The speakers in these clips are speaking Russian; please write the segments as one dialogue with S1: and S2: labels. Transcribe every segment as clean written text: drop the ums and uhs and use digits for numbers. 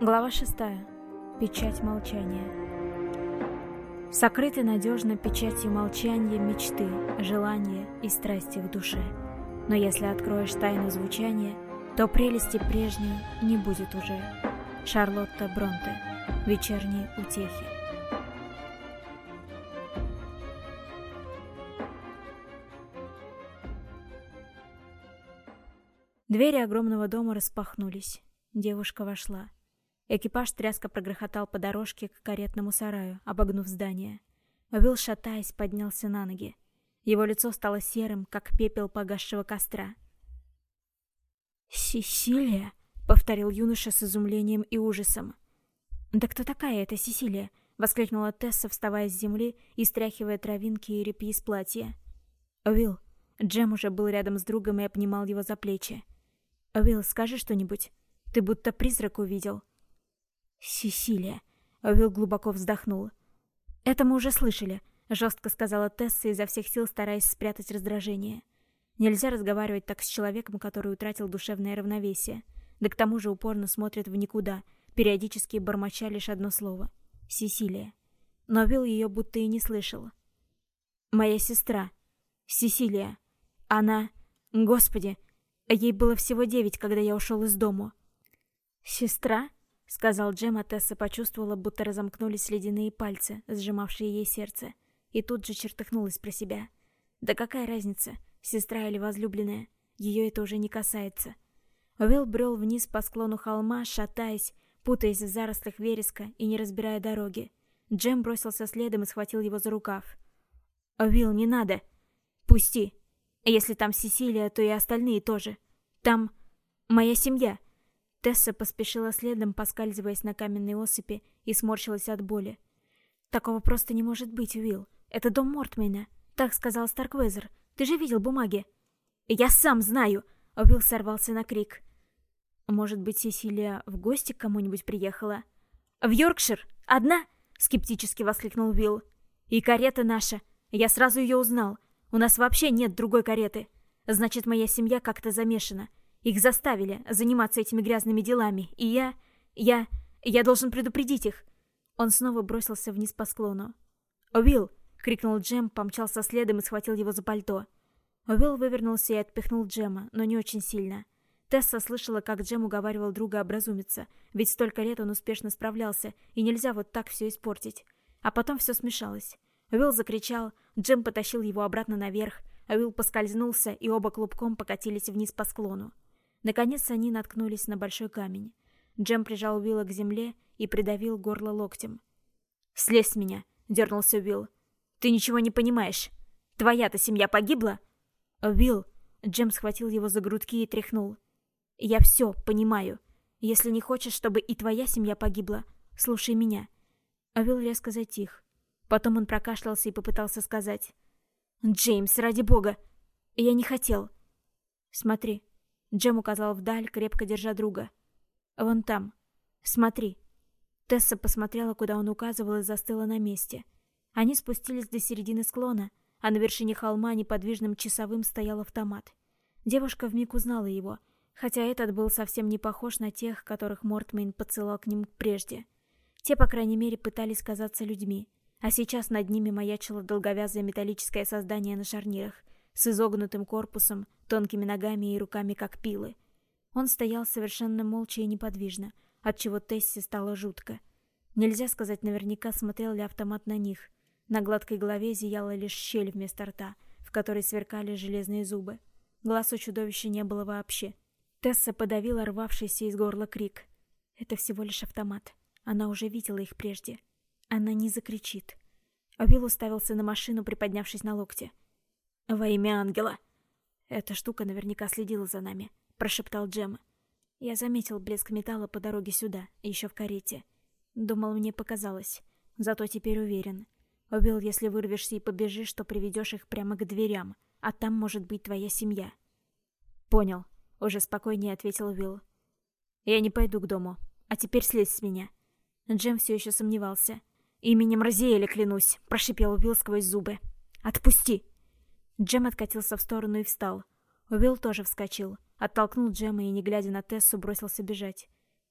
S1: Глава 6. Печать молчания. Сокрыты надежно печатью молчания мечты, желания и страсти в душе. Но если откроешь тайну звучания, то прелести прежней не будет уже. Шарлотта Бронте. Вечерние утехи. Двери огромного дома распахнулись. Девушка вошла. Экипаж тряско прогрохотал по дорожке к каретному сараю, обогнув здание. Уилл, шатаясь, поднялся на ноги. Его лицо стало серым, как пепел погасшего костра. «Сесилия?» — повторил юноша с изумлением и ужасом. «Да кто такая эта Сесилия?» — воскликнула Тесса, вставая с земли и стряхивая травинки и репьи с платья. «Уилл!» Джем уже был рядом с другом и обнимал его за плечи. «Уилл, скажи что-нибудь. Ты будто призрак увидел». «Сесилия!» — Уилл глубоко вздохнул. «Это мы уже слышали», — жестко сказала Тесса, изо всех сил стараясь спрятать раздражение. Нельзя разговаривать так с человеком, который утратил душевное равновесие, да к тому же упорно смотрит в никуда, периодически бормоча лишь одно слово — «Сесилия». Но Уилл ее будто и не слышал. «Моя сестра. Сесилия. Она... Господи, ей было всего 9, когда я ушел из дому». «Сестра?» — сказал Джем, а Тесса почувствовала, будто разомкнулись ледяные пальцы, сжимавшие ей сердце, и тут же чертыхнулась про себя. Да какая разница, сестра или возлюбленная, ее это уже не касается. Уилл брел вниз по склону холма, шатаясь, путаясь в зарослях вереска и не разбирая дороги. Джем бросился следом и схватил его за рукав. «Уилл, не надо! Пусти! Если там Сесилия, то и остальные тоже. Там моя семья!» Тесса поспешила следом, поскальзываясь на каменной осыпи, и сморщилась от боли. «Такого просто не может быть, Уилл. Это дом Мортмейна. Так сказал Старквезер. Ты же видел бумаги?» «Я сам знаю!» — Уилл сорвался на крик. «Может быть, Сесилия в гости к кому-нибудь приехала?» «В Йоркшир? Одна?» — скептически воскликнул Уилл. «И карета наша. Я сразу ее узнал. У нас вообще нет другой кареты. Значит, моя семья как-то замешана. Их заставили заниматься этими грязными делами, и я должен предупредить их». Он снова бросился вниз по склону. «Уилл!» — крикнул Джем, помчался следом и схватил его за пальто. Уилл вывернулся и отпихнул Джема, но не очень сильно. Тесса слышала, как Джем уговаривал друга образумиться, ведь столько лет он успешно справлялся, и нельзя вот так все испортить. А потом все смешалось. Уилл закричал, Джем потащил его обратно наверх, Уилл поскользнулся, и оба клубком покатились вниз по склону. Наконец они наткнулись на большой камень. Джем прижал Уилла к земле и придавил горло локтем. «Слезь с меня!» — дернулся Уилл. «Ты ничего не понимаешь. Твоя-то семья погибла?» «Уилл!» — Джем схватил его за грудки и тряхнул. «Я все понимаю. Если не хочешь, чтобы и твоя семья погибла, слушай меня». Уилл резко затих. Потом он прокашлялся и попытался сказать. «Джеймс, ради бога! Я не хотел!» «Смотри!» Джем указал вдаль, крепко держа друга. «Вон там. Смотри». Тесса посмотрела, куда он указывал, и застыла на месте. Они спустились до середины склона, а на вершине холма неподвижным часовым стоял автомат. Девушка вмиг узнала его, хотя этот был совсем не похож на тех, которых Мортмейн подсылал к ним прежде. Те, по крайней мере, пытались казаться людьми, а сейчас над ними маячило долговязое металлическое создание на шарнирах, с изогнутым корпусом, тонкими ногами и руками, как пилы. Он стоял совершенно молча и неподвижно, отчего Тессе стало жутко. Нельзя сказать наверняка, смотрел ли автомат на них. На гладкой голове зияла лишь щель вместо рта, в которой сверкали железные зубы. Глаз у чудовища не было вообще. Тесса подавила рвавшийся из горла крик. Это всего лишь автомат. Она уже видела их прежде. Она не закричит. Уилл уставился на машину, приподнявшись на локте. «Во имя ангела!» «Эта штука наверняка следила за нами», — прошептал Джем. «Я заметил блеск металла по дороге сюда, еще в карете. Думал, мне показалось. Зато теперь уверен. Уилл, если вырвешься и побежишь, то приведешь их прямо к дверям, а там может быть твоя семья». «Понял», — уже спокойнее ответил Уилл. «Я не пойду к дому. А теперь слезь с меня». Джем все еще сомневался. «Именем Розиэля, клянусь», — прошипел Уилл сквозь зубы. «Отпусти!» Джем откатился в сторону и встал. Уилл тоже вскочил, оттолкнул Джема и, не глядя на Тессу, бросился бежать.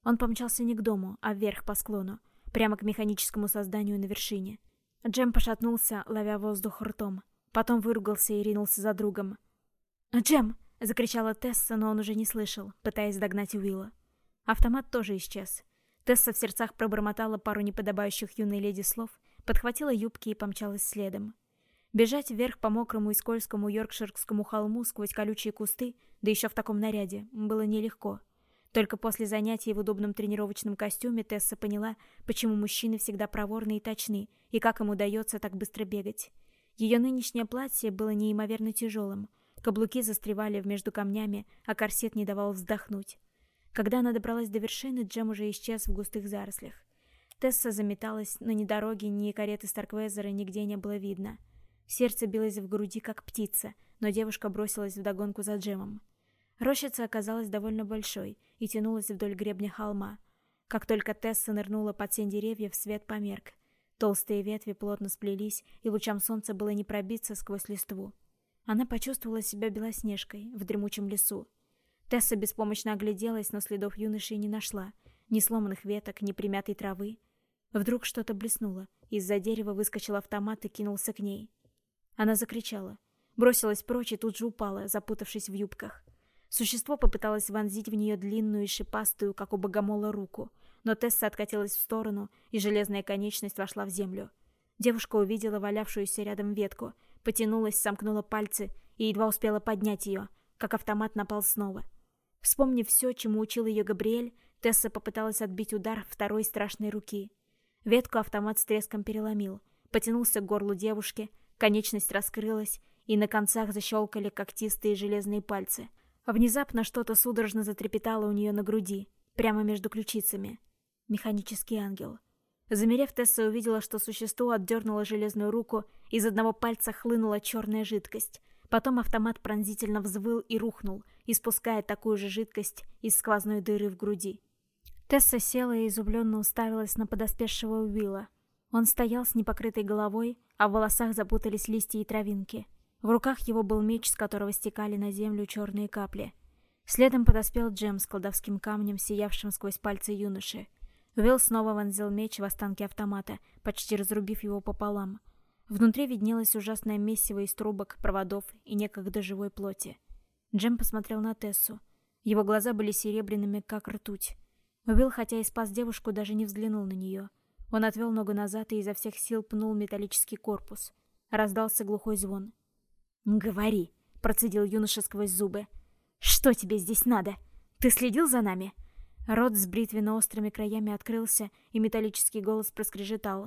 S1: Он помчался не к дому, а вверх по склону, прямо к механическому созданию на вершине. Джем пошатнулся, ловя воздух ртом. Потом выругался и ринулся за другом. «Джем!» — закричала Тесса, но он уже не слышал, пытаясь догнать Уилла. Автомат тоже исчез. Тесса в сердцах пробормотала пару неподобающих юной леди слов, подхватила юбки и помчалась следом. Бежать вверх по мокрому и скользкому йоркширскому холму сквозь колючие кусты, да еще в таком наряде, было нелегко. Только после занятий в удобном тренировочном костюме Тесса поняла, почему мужчины всегда проворны и точны, и как им удается так быстро бегать. Ее нынешнее платье было неимоверно тяжелым. Каблуки застревали между камнями, а корсет не давал вздохнуть. Когда она добралась до вершины, Джем уже исчез в густых зарослях. Тесса заметалась, но ни дороги, ни кареты Старквезера нигде не было видно. Сердце билось в груди, как птица, но девушка бросилась вдогонку за Джемом. Рощица оказалась довольно большой и тянулась вдоль гребня холма. Как только Тесса нырнула под сень деревьев, свет померк. Толстые ветви плотно сплелись, и лучам солнца было не пробиться сквозь листву. Она почувствовала себя Белоснежкой в дремучем лесу. Тесса беспомощно огляделась, но следов юноши не нашла. Ни сломанных веток, ни примятой травы. Вдруг что-то блеснуло. Из-за дерева выскочил автомат и кинулся к ней. Она закричала. Бросилась прочь и тут же упала, запутавшись в юбках. Существо попыталось вонзить в нее длинную и шипастую, как у богомола, руку. Но Тесса откатилась в сторону, и железная конечность вошла в землю. Девушка увидела валявшуюся рядом ветку, потянулась, сомкнула пальцы и едва успела поднять ее, как автомат напал снова. Вспомнив все, чему учил ее Габриэль, Тесса попыталась отбить удар второй страшной руки. Ветку автомат с треском переломил, потянулся к горлу девушки, конечность раскрылась, и на концах защелкали когтистые железные пальцы. Внезапно что-то судорожно затрепетало у нее на груди, прямо между ключицами. Механический ангел. Замерев, Тесса увидела, что существо отдернуло железную руку, из одного пальца хлынула черная жидкость. Потом автомат пронзительно взвыл и рухнул, испуская такую же жидкость из сквозной дыры в груди. Тесса села и изумленно уставилась на подоспевшего Уилла. Он стоял с непокрытой головой, а в волосах запутались листья и травинки. В руках его был меч, с которого стекали на землю черные капли. Следом подоспел Джем с кладовским камнем, сиявшим сквозь пальцы юноши. Уилл снова вонзил меч в останки автомата, почти разрубив его пополам. Внутри виднелось ужасное месиво из трубок, проводов и некогда живой плоти. Джем посмотрел на Тессу. Его глаза были серебряными, как ртуть. Уилл, хотя и спас девушку, даже не взглянул на нее. Он отвел ногу назад и изо всех сил пнул металлический корпус. Раздался глухой звон. «Говори», — процедил юноша сквозь зубы. «Что тебе здесь надо? Ты следил за нами?» Рот с бритвенно-острыми краями открылся, и металлический голос проскрежетал.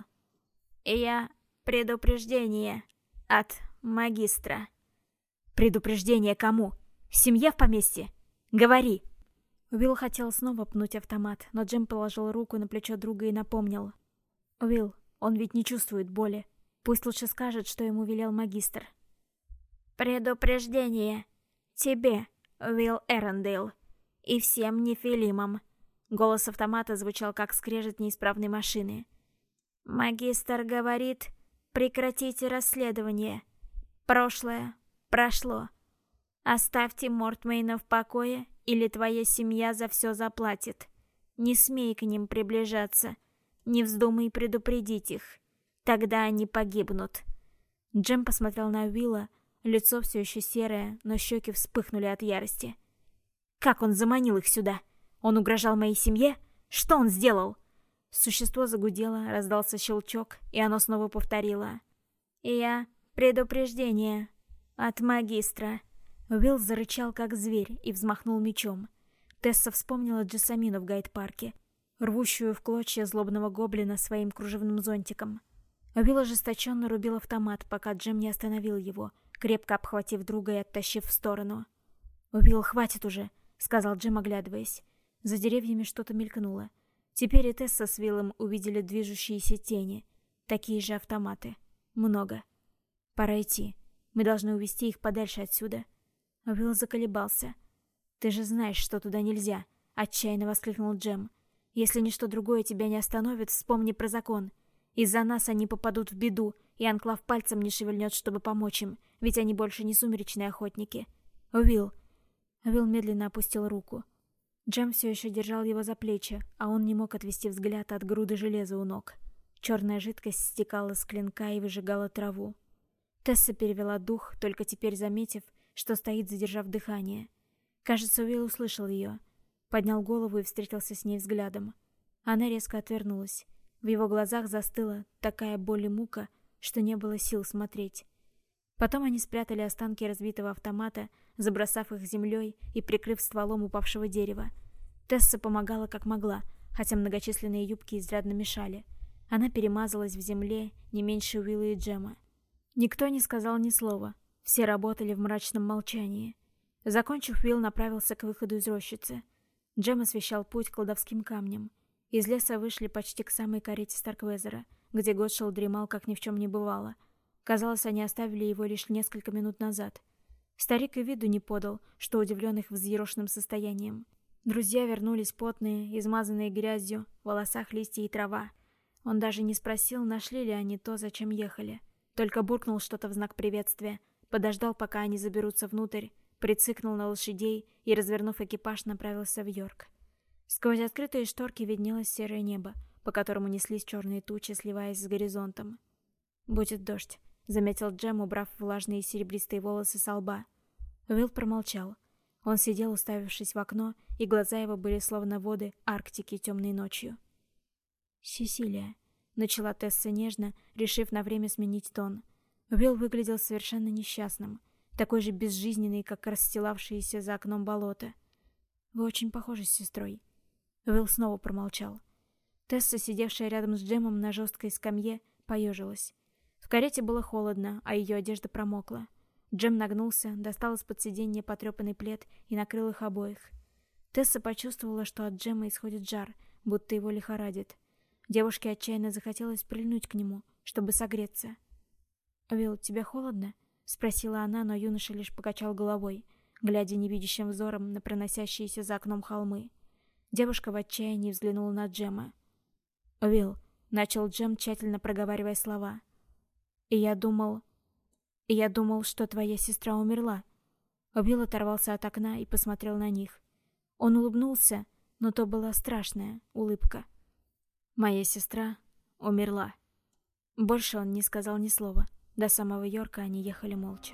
S1: «Я... предупреждение от магистра». «Предупреждение кому? Семья в поместье? Говори!» Уилл хотел снова пнуть автомат, но Джем положил руку на плечо друга и напомнил. «Уилл, он ведь не чувствует боли. Пусть лучше скажет, что ему велел магистр». «Предупреждение тебе, Уилл Эрендейл, и всем нефилимам». Голос автомата звучал, как скрежет неисправной машины. «Магистр говорит, прекратите расследование. Прошлое прошло. Оставьте Мортмейна в покое, или твоя семья за все заплатит. Не смей к ним приближаться. Не вздумай предупредить их. Тогда они погибнут». Джем посмотрел на Уилла, лицо все еще серое, но щеки вспыхнули от ярости. «Как он заманил их сюда? Он угрожал моей семье? Что он сделал?» Существо загудело, раздался щелчок, и оно снова повторило. «Я... предупреждение от магистра». Уилл зарычал, как зверь, и взмахнул мечом. Тесса вспомнила Джессамину в гайд-парке, рвущую в клочья злобного гоблина своим кружевным зонтиком. Уилл ожесточенно рубил автомат, пока Джем не остановил его, крепко обхватив друга и оттащив в сторону. «Уилл, хватит уже», — сказал Джем, оглядываясь. За деревьями что-то мелькнуло. Теперь и Тесса с Уиллом увидели движущиеся тени. Такие же автоматы. Много. «Пора идти. Мы должны увести их подальше отсюда». Уилл заколебался. «Ты же знаешь, что туда нельзя», — отчаянно воскликнул Джем. «Если ничто другое тебя не остановит, вспомни про закон. Из-за нас они попадут в беду, и Анклав пальцем не шевельнет, чтобы помочь им, ведь они больше не сумеречные охотники. Уилл». Уилл медленно опустил руку. Джем все еще держал его за плечи, а он не мог отвести взгляд от груды железа у ног. Черная жидкость стекала с клинка и выжигала траву. Тесса перевела дух, только теперь заметив, что стоит, задержав дыхание. Кажется, Уилл услышал ее. Поднял голову и встретился с ней взглядом. Она резко отвернулась. В его глазах застыла такая боль и мука, что не было сил смотреть. Потом они спрятали останки разбитого автомата, забросав их землей и прикрыв стволом упавшего дерева. Тесса помогала как могла, хотя многочисленные юбки изрядно мешали. Она перемазалась в земле не меньше Уилла и Джема. Никто не сказал ни слова. Все работали в мрачном молчании. Закончив, Уилл направился к выходу из рощицы. Джем освещал путь кладовским камнем. Из леса вышли почти к самой карете Старквезера, где Готшелл дремал, как ни в чем не бывало. Казалось, они оставили его лишь несколько минут назад. Старик и виду не подал, что удивлен их взъерошенным состоянием. Друзья вернулись потные, измазанные грязью, в волосах листья и трава. Он даже не спросил, нашли ли они то, зачем ехали. Только буркнул что-то в знак приветствия, подождал, пока они заберутся внутрь, прицикнул на лошадей и, развернув экипаж, направился в Йорк. Сквозь открытые шторки виднелось серое небо, по которому неслись черные тучи, сливаясь с горизонтом. «Будет дождь», — заметил Джем, убрав влажные серебристые волосы со лба. Уилл промолчал. Он сидел, уставившись в окно, и глаза его были словно воды Арктики темной ночью. «Сесилия», — начала Тесса нежно, решив на время сменить тон. Уилл выглядел совершенно несчастным, такой же безжизненный, как расстилавшееся за окном болото. «Вы очень похожи с сестрой». Уилл снова промолчал. Тесса, сидевшая рядом с Джемом на жесткой скамье, поежилась. В карете было холодно, а ее одежда промокла. Джем нагнулся, достал из-под сиденья потрепанный плед и накрыл их обоих. Тесса почувствовала, что от Джема исходит жар, будто его лихорадит. Девушке отчаянно захотелось прильнуть к нему, чтобы согреться. «Уилл, тебе холодно?» — спросила она, но юноша лишь покачал головой, глядя невидящим взором на проносящиеся за окном холмы. Девушка в отчаянии взглянула на Джема. «Уилл», — начал Джем, тщательно проговаривая слова. «И я думал, что твоя сестра умерла». Уилл оторвался от окна и посмотрел на них. Он улыбнулся, но то была страшная улыбка. «Моя сестра умерла». Больше он не сказал ни слова. До самого Йорка они ехали молча.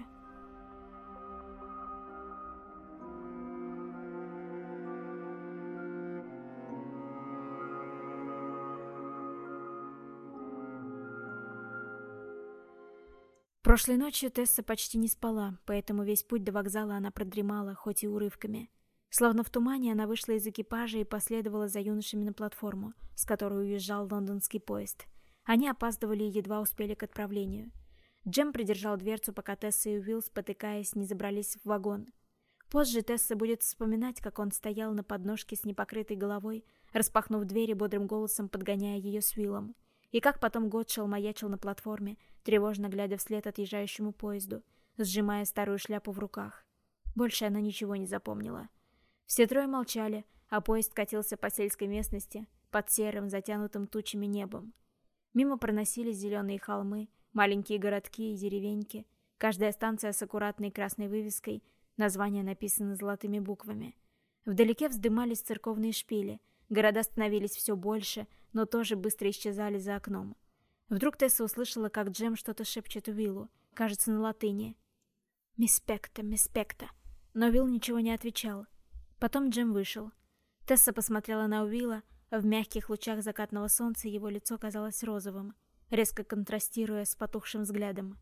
S1: Прошлой ночью Тесса почти не спала, поэтому весь путь до вокзала она продремала, хоть и урывками. Словно в тумане она вышла из экипажа и последовала за юношами на платформу, с которой уезжал лондонский поезд. Они опаздывали и едва успели к отправлению. Джем придержал дверцу, пока Тесса и Уилл, спотыкаясь, не забрались в вагон. Позже Тесса будет вспоминать, как он стоял на подножке с непокрытой головой, распахнув дверь и бодрым голосом подгоняя ее с Уиллом. И как потом Готшелл маячил на платформе, тревожно глядя вслед отъезжающему поезду, сжимая старую шляпу в руках. Больше она ничего не запомнила. Все трое молчали, а поезд катился по сельской местности под серым, затянутым тучами небом. Мимо проносились зеленые холмы, маленькие городки и деревеньки, каждая станция с аккуратной красной вывеской, названия написаны золотыми буквами. Вдалеке вздымались церковные шпили, города становились все больше, но тоже быстро исчезали за окном. Вдруг Тесса услышала, как Джем что-то шепчет Уиллу, кажется, на латыни. «Миспекта, миспекта». Но Уилл ничего не отвечал. Потом Джем вышел. Тесса посмотрела на Уилла, в мягких лучах закатного солнца его лицо казалось розовым, резко контрастируя с потухшим взглядом.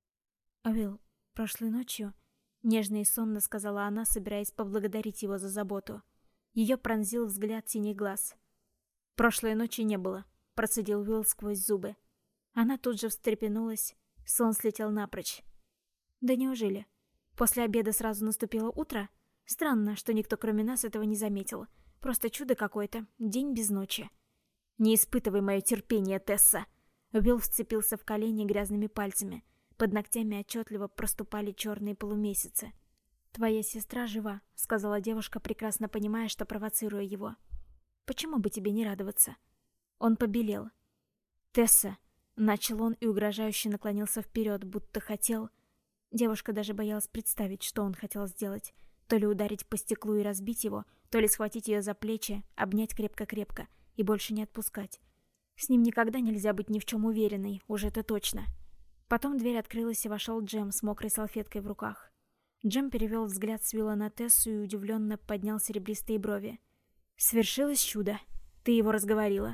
S1: «Уилл, прошлой ночью...» — нежно и сонно сказала она, собираясь поблагодарить его за заботу. Ее пронзил взгляд синих глаз. «Прошлой ночи не было», — процедил Уилл сквозь зубы. Она тут же встрепенулась, сон слетел напрочь. «Да неужели? После обеда сразу наступило утро? Странно, что никто кроме нас этого не заметил. Просто чудо какое-то, день без ночи». «Не испытывай мое терпение, Тесса!» Уилл вцепился в колени грязными пальцами. Под ногтями отчетливо проступали черные полумесяцы. «Твоя сестра жива», — сказала девушка, прекрасно понимая, что провоцируя его. «Почему бы тебе не радоваться?» Он побелел. «Тесса!» — начал он и угрожающе наклонился вперед, будто хотел... Девушка даже боялась представить, что он хотел сделать. То ли ударить по стеклу и разбить его, то ли схватить ее за плечи, обнять крепко-крепко и больше не отпускать. С ним никогда нельзя быть ни в чем уверенной, уже это точно. Потом дверь открылась, и вошел Джем с мокрой салфеткой в руках. Джем перевел взгляд с Уилла на Тессу и удивленно поднял серебристые брови. «Свершилось чудо. Ты его разговорила».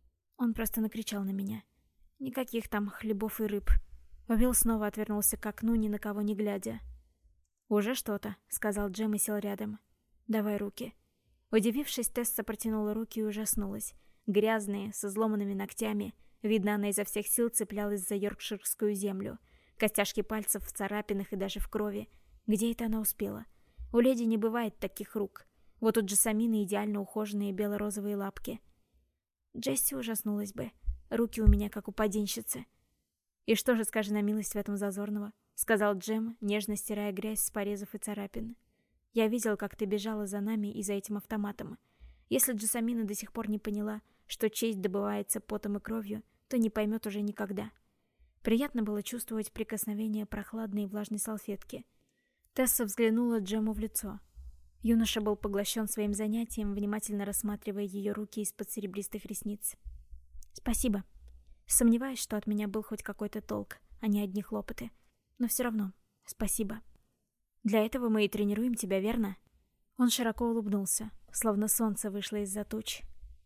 S1: Он просто накричал на меня. Никаких там хлебов и рыб. Уилл снова отвернулся к окну, ни на кого не глядя. «Уже что-то», — сказал Джем и сел рядом. «Давай руки». Удивившись, Тесса протянула руки и ужаснулась. Грязные, с изломанными ногтями. Видно, она изо всех сил цеплялась за йоркширскую землю. Костяшки пальцев в царапинах и даже в крови. Где это она успела? У леди не бывает таких рук. Вот у Джессамины идеально ухоженные бело-розовые лапки. Джесси ужаснулась бы. Руки у меня как у паденщицы. «И что же, скажи на милость, в этом зазорного?» — сказал Джем, нежно стирая грязь с порезов и царапин. «Я видел, как ты бежала за нами и за этим автоматом. Если Джессамина до сих пор не поняла, что честь добывается потом и кровью, то не поймет уже никогда». Приятно было чувствовать прикосновение прохладной и влажной салфетки. Тесса взглянула Джему в лицо. Юноша был поглощен своим занятием, внимательно рассматривая ее руки из-под серебристых ресниц. «Спасибо. Сомневаюсь, что от меня был хоть какой-то толк, а не одни хлопоты. Но все равно, спасибо. Для этого мы и тренируем тебя, верно?» Он широко улыбнулся, словно солнце вышло из-за туч.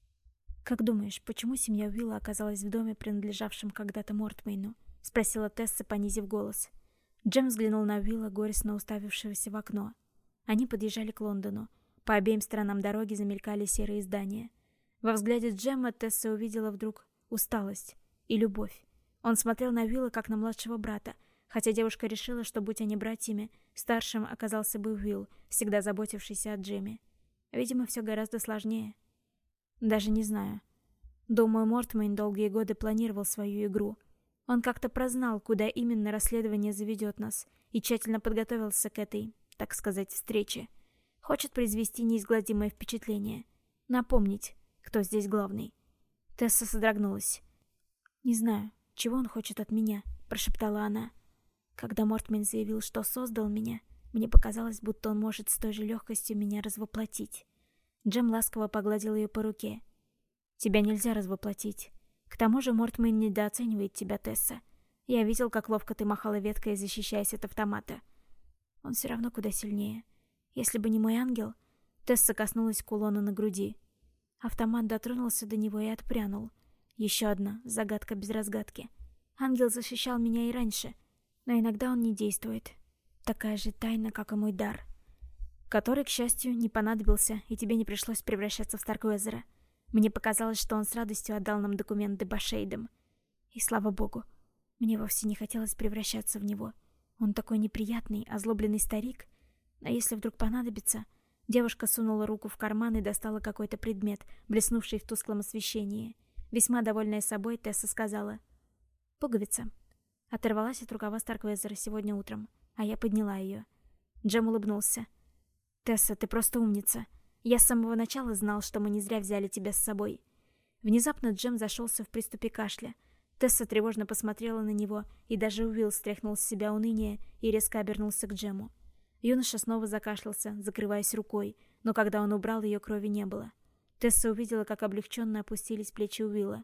S1: «Как думаешь, почему семья Уилла оказалась в доме, принадлежавшем когда-то Мортмейну?» — спросила Тесса, понизив голос. Джем взглянул на Уилла, горестно уставившегося в окно. Они подъезжали к Лондону. По обеим сторонам дороги замелькали серые здания. Во взгляде Джема Тесса увидела вдруг усталость и любовь. Он смотрел на Уилла как на младшего брата, хотя девушка решила, что, будь они братьями, старшим оказался бы Уилл, всегда заботившийся о Джеме. Видимо, все гораздо сложнее. Даже не знаю. Думаю, Мортмейн долгие годы планировал свою игру. Он как-то прознал, куда именно расследование заведет нас, и тщательно подготовился к этой, так сказать, встрече. Хочет произвести неизгладимое впечатление. Напомнить, кто здесь главный. Тесса содрогнулась. «Не знаю, чего он хочет от меня», — прошептала она. «Когда Мортмейн заявил, что создал меня, мне показалось, будто он может с той же легкостью меня развоплотить». Джем ласково погладил ее по руке. «Тебя нельзя развоплотить. К тому же Мортмейн недооценивает тебя, Тесса. Я видел, как ловко ты махала веткой, защищаясь от автомата. Он все равно куда сильнее. Если бы не мой ангел...» Тесса коснулась кулона на груди. Автомат дотронулся до него и отпрянул. Еще одна загадка без разгадки. Ангел защищал меня и раньше, но иногда он не действует. Такая же тайна, как и мой дар. Который, к счастью, не понадобился, и тебе не пришлось превращаться в Старквезера. Мне показалось, что он с радостью отдал нам документ Дебашейдам. И слава богу, мне вовсе не хотелось превращаться в него. Он такой неприятный, озлобленный старик. А если вдруг понадобится... Девушка сунула руку в карман и достала какой-то предмет, блеснувший в тусклом освещении. Весьма довольная собой, Тесса сказала: «Пуговица». Оторвалась от рукава Старквезера сегодня утром, а я подняла ее. Джем улыбнулся. «Тесса, ты просто умница. Я с самого начала знал, что мы не зря взяли тебя с собой». Внезапно Джем зашелся в приступе кашля. Тесса тревожно посмотрела на него, и даже Уилл стряхнул с себя уныние и резко обернулся к Джему. Юноша снова закашлялся, закрываясь рукой, но когда он убрал, ее крови не было. Тесса увидела, как облегченно опустились плечи Уилла.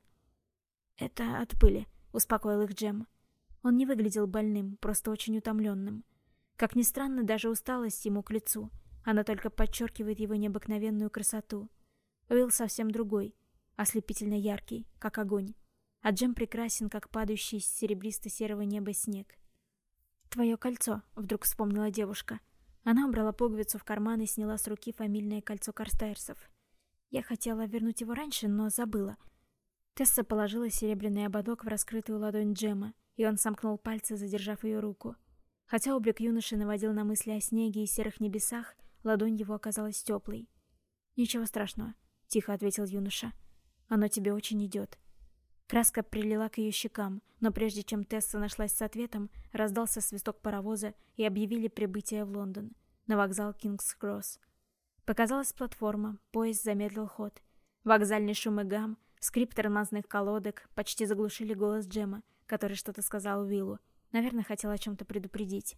S1: «Это от пыли», — успокоил их Джем. Он не выглядел больным, просто очень утомленным. Как ни странно, даже усталость ему к лицу. Она только подчеркивает его необыкновенную красоту. Уилл совсем другой, ослепительно яркий, как огонь. А Джем прекрасен, как падающий с серебристо-серого неба снег. «Твое кольцо», — вдруг вспомнила девушка. Она убрала пуговицу в карман и сняла с руки фамильное кольцо Карстайрсов. «Я хотела вернуть его раньше, но забыла». Тесса положила серебряный ободок в раскрытую ладонь Джема, и он сомкнул пальцы, задержав ее руку. Хотя облик юноши наводил на мысли о снеге и серых небесах, ладонь его оказалась теплой. «Ничего страшного», — тихо ответил юноша. «Оно тебе очень идет». Краска прилила к ее щекам, но прежде чем Тесса нашлась с ответом, раздался свисток паровоза и объявили прибытие в Лондон, на вокзал Кингс-Кросс. Показалась платформа, поезд замедлил ход. Вокзальный шум и гам, скрип тормозных колодок почти заглушили голос Джема, который что-то сказал Уиллу. Наверное, хотел о чем-то предупредить.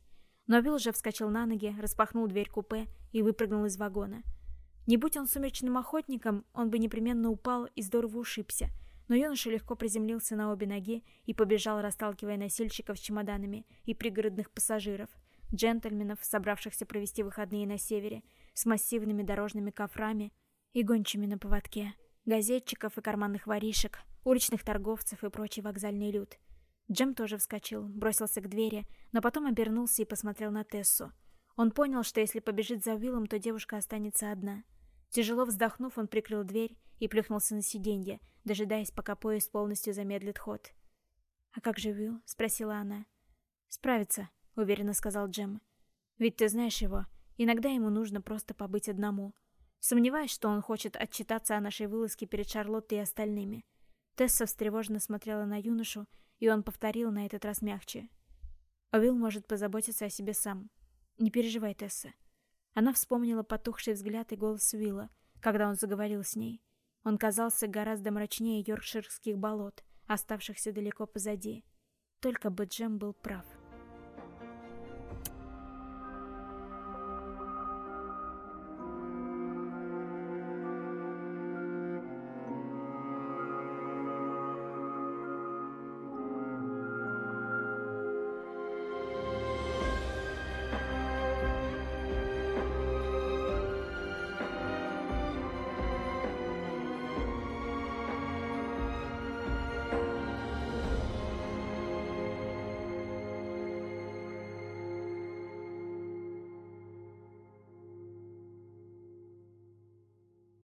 S1: Но Уилл уже вскочил на ноги, распахнул дверь купе и выпрыгнул из вагона. Не будь он сумеречным охотником, он бы непременно упал и здорово ушибся, но юноша легко приземлился на обе ноги и побежал, расталкивая носильщиков с чемоданами и пригородных пассажиров, джентльменов, собравшихся провести выходные на севере, с массивными дорожными кофрами и гончими на поводке, газетчиков и карманных воришек, уличных торговцев и прочий вокзальный люд. Джем тоже вскочил, бросился к двери, но потом обернулся и посмотрел на Тессу. Он понял, что если побежит за Уиллом, то девушка останется одна. Тяжело вздохнув, он прикрыл дверь и плюхнулся на сиденье, дожидаясь, пока поезд полностью замедлит ход. «А как же Уилл?» — спросила она. «Справится», — уверенно сказал Джем. «Ведь ты знаешь его. Иногда ему нужно просто побыть одному. Сомневаюсь, что он хочет отчитаться о нашей вылазке перед Шарлоттой и остальными». Тесса встревоженно смотрела на юношу, и он повторил на этот раз мягче. «Уилл может позаботиться о себе сам. Не переживай, Тесса». Она вспомнила потухший взгляд и голос Уилла, когда он заговорил с ней. Он казался гораздо мрачнее йоркширских болот, оставшихся далеко позади. Только бы Джем был прав.